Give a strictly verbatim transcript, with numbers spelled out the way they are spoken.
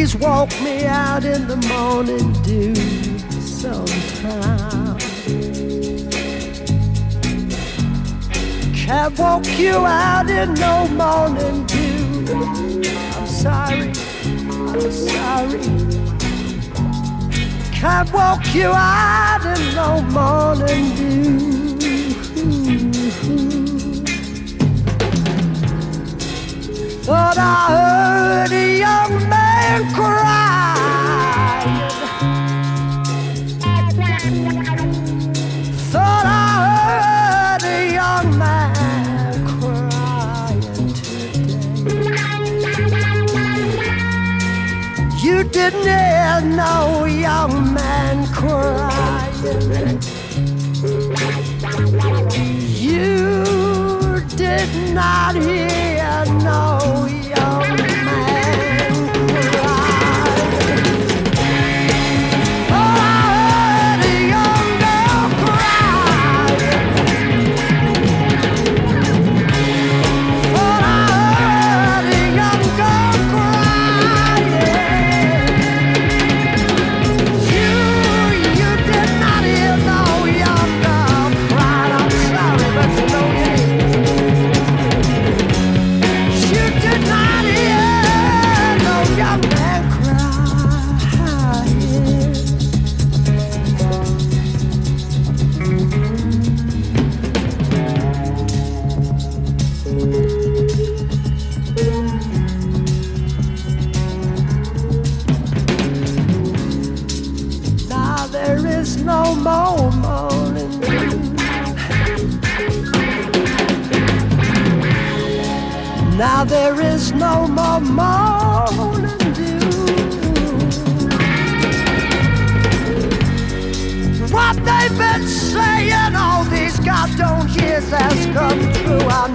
Walk me out in the morning dew sometime. Can't walk you out in no morning dew. I'm sorry, I'm sorry. Can't walk you out in no morning dew. But I heard a young man crying. Thought I heard a young man crying today. You didn't hear no young man crying. You did not hear no young man crying. Oh, I heard a young girl crying. Oh, I heard a young girl crying. You, you did not hear no young girl crying. I'm sorry, but you know you no more morning dew. Now there is no more morning dew. What they've been saying all these goddamn years has come true. I